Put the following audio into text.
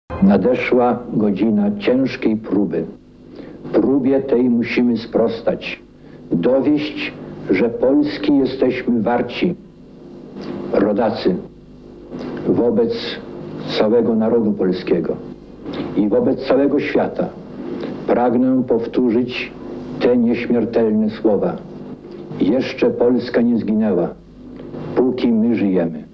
Nadeszła godzina ciężkiej próby. Próbie tej musimy sprostać, dowieść, że Polski jesteśmy warci. Rodacy, wobec całego narodu polskiego i wobec całego świata pragnę powtórzyć te nieśmiertelne słowa. Jeszcze Polska nie zginęła, póki my żyjemy.